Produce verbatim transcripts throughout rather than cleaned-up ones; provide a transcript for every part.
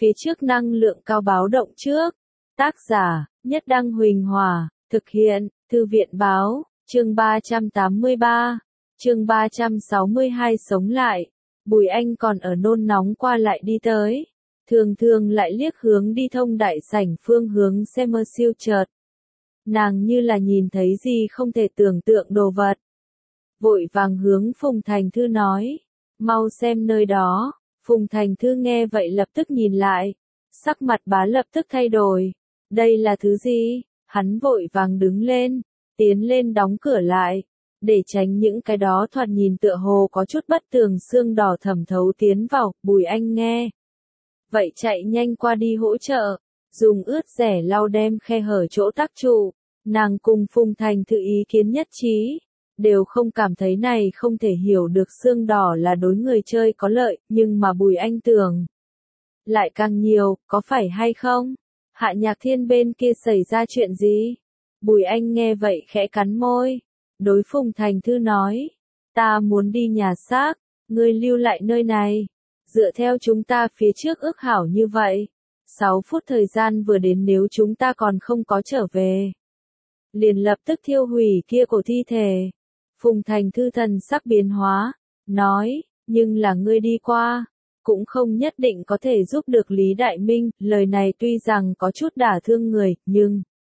phía trước năng lượng cao báo động trước. Tác giả, Nhất Đăng Huỳnh Hòa, thực hiện, Thư viện báo, chương ba trăm tám mươi ba, chương ba trăm sáu mươi hai sống lại. Bùi Anh còn ở nôn nóng qua lại đi tới. Thường thường lại liếc hướng đi thông đại sảnh phương hướng xe mơ siêu chợt. Nàng như là nhìn thấy gì không thể tưởng tượng đồ vật. Vội vàng hướng Phùng Thành Thư nói, mau xem nơi đó. Phùng Thành Thư nghe vậy lập tức nhìn lại. Sắc mặt bá lập tức thay đổi. Đây là thứ gì? Hắn vội vàng đứng lên, tiến lên đóng cửa lại, để tránh những cái đó thoạt nhìn tựa hồ có chút bất tường xương đỏ thẩm thấu tiến vào. Bùi Anh nghe vậy chạy nhanh qua đi hỗ trợ, dùng ướt rẻ lau đem khe hở chỗ tắc trụ. Nàng cùng Phùng Thành Thư ý kiến nhất trí, đều không cảm thấy này không thể hiểu được xương đỏ là đối người chơi có lợi, nhưng mà Bùi Anh tưởng lại càng nhiều, có phải hay không? Hạ Nhạc Thiên bên kia xảy ra chuyện gì? Bùi Anh nghe vậy khẽ cắn môi, đối Phùng Thành Thư nói, ta muốn đi nhà xác, ngươi lưu lại nơi này. Dựa theo chúng ta phía trước ước hảo như vậy, sáu phút thời gian vừa đến, nếu chúng ta còn không có trở về, liền lập tức thiêu hủy kia cổ thi thể. Phùng Thành Thư thần sắc biến hóa, nói, nhưng là ngươi đi qua, cũng không nhất định có thể giúp được Lý Đại Minh. Lời này tuy rằng có chút đả thương người, nhưng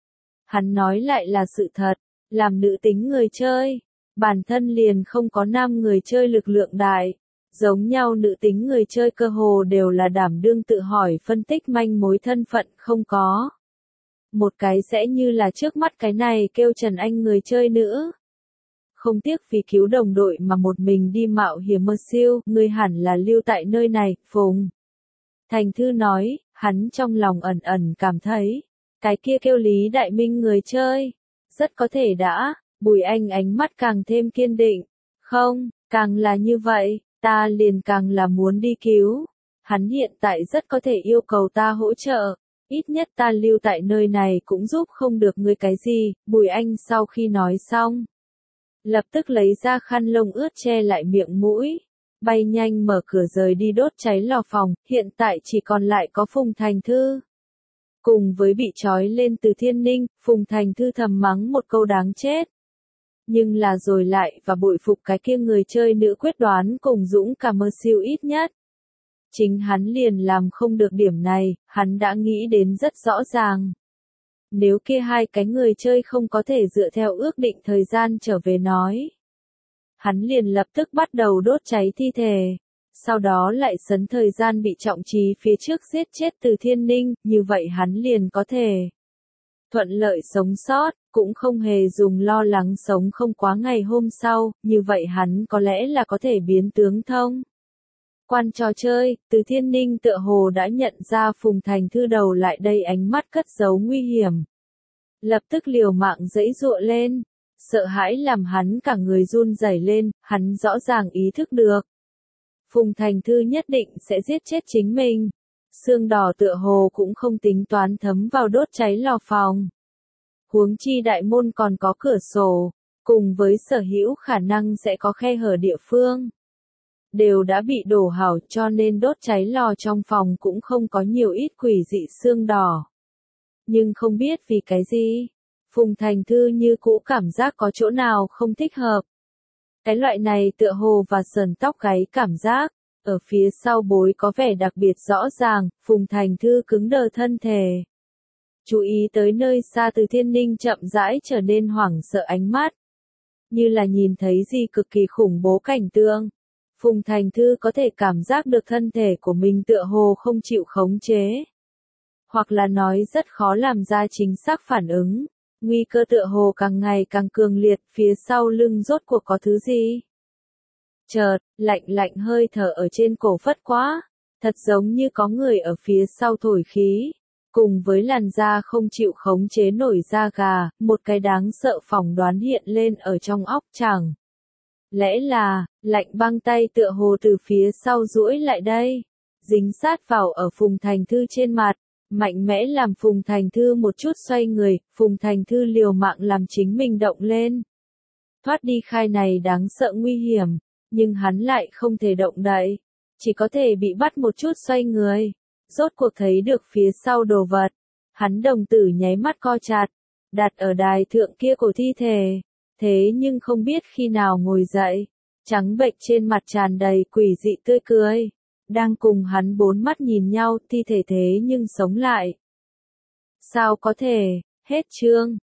hắn nói lại là sự thật. Làm nữ tính người chơi, bản thân liền không có nam người chơi lực lượng đại. Giống nhau nữ tính người chơi cơ hồ đều là đảm đương tự hỏi phân tích manh mối thân phận, không có một cái sẽ như là trước mắt cái này kêu Trần Anh người chơi nữa. Không tiếc vì cứu đồng đội mà một mình đi mạo hiểm mơ siêu, ngươi hẳn là lưu tại nơi này. Phùng Thành Thư nói, hắn trong lòng ẩn ẩn cảm thấy, cái kia kêu Lý Đại Minh người chơi, rất có thể đã. Bùi Anh ánh mắt càng thêm kiên định, không, càng là như vậy, ta liền càng là muốn đi cứu. Hắn hiện tại rất có thể yêu cầu ta hỗ trợ, ít nhất ta lưu tại nơi này cũng giúp không được ngươi cái gì. Bùi Anh sau khi nói xong, lập tức lấy ra khăn lông ướt che lại miệng mũi, bay nhanh mở cửa rời đi đốt cháy lò phòng. Hiện tại chỉ còn lại có Phùng Thành Thư. Cùng với bị trói lên Từ Thiên Ninh, Phùng Thành Thư thầm mắng một câu đáng chết. Nhưng là rồi lại và bội phục cái kia người chơi nữ quyết đoán cùng dũng cảm mơ siêu, ít nhất chính hắn liền làm không được điểm này. Hắn đã nghĩ đến rất rõ ràng. Nếu kia hai cái người chơi không có thể dựa theo ước định thời gian trở về nói, hắn liền lập tức bắt đầu đốt cháy thi thể, sau đó lại sấn thời gian bị trọng trí phía trước giết chết Từ Thiên Ninh, như vậy hắn liền có thể thuận lợi sống sót, cũng không hề dùng lo lắng sống không quá ngày hôm sau. Như vậy hắn có lẽ là có thể biến tướng thông quan trò chơi. Từ Thiên Ninh tựa hồ đã nhận ra Phùng Thành Thư đầu lại đây ánh mắt cất giấu nguy hiểm, lập tức liều mạng giãy giụa lên, sợ hãi làm hắn cả người run rẩy lên. Hắn rõ ràng ý thức được Phùng Thành Thư nhất định sẽ giết chết chính mình. Xương đỏ tựa hồ cũng không tính toán thấm vào đốt cháy lò phòng. Huống chi đại môn còn có cửa sổ, cùng với sở hữu khả năng sẽ có khe hở địa phương, đều đã bị đổ hỏng, cho nên đốt cháy lò trong phòng cũng không có nhiều ít quỷ dị xương đỏ. Nhưng không biết vì cái gì, Phùng Thành Thư như cũ cảm giác có chỗ nào không thích hợp. Cái loại này tựa hồ và sờn tóc gáy cảm giác, ở phía sau bối có vẻ đặc biệt rõ ràng. Phùng Thành Thư cứng đờ thân thể, chú ý tới nơi xa Từ Thiên Ninh chậm rãi trở nên hoảng sợ ánh mắt, như là nhìn thấy gì cực kỳ khủng bố cảnh tượng. Phùng Thành Thư có thể cảm giác được thân thể của mình tựa hồ không chịu khống chế, hoặc là nói rất khó làm ra chính xác phản ứng. Nguy cơ tựa hồ càng ngày càng cường liệt, phía sau lưng rốt cuộc có thứ gì. Chợt, lạnh lạnh hơi thở ở trên cổ phất quá, thật giống như có người ở phía sau thổi khí, cùng với làn da không chịu khống chế nổi da gà. Một cái đáng sợ phỏng đoán hiện lên ở trong óc chàng. Lẽ là, lạnh băng tay tựa hồ từ phía sau duỗi lại đây, dính sát vào ở Phùng Thành Thư trên mặt, mạnh mẽ làm Phùng Thành Thư một chút xoay người. Phùng Thành Thư liều mạng làm chính mình động lên, thoát đi khai này đáng sợ nguy hiểm, nhưng hắn lại không thể động đậy, chỉ có thể bị bắt một chút xoay người. rốt cuộc thấy được phía sau đồ vật. Hắn đồng tử nháy mắt co chặt, đặt ở đài thượng kia của thi thể. Thế nhưng không biết khi nào ngồi dậy, trắng bệch trên mặt tràn đầy quỷ dị tươi cười. Đang cùng hắn bốn mắt nhìn nhau, thi thể thế nhưng sống lại. Sao có thể, hết chương.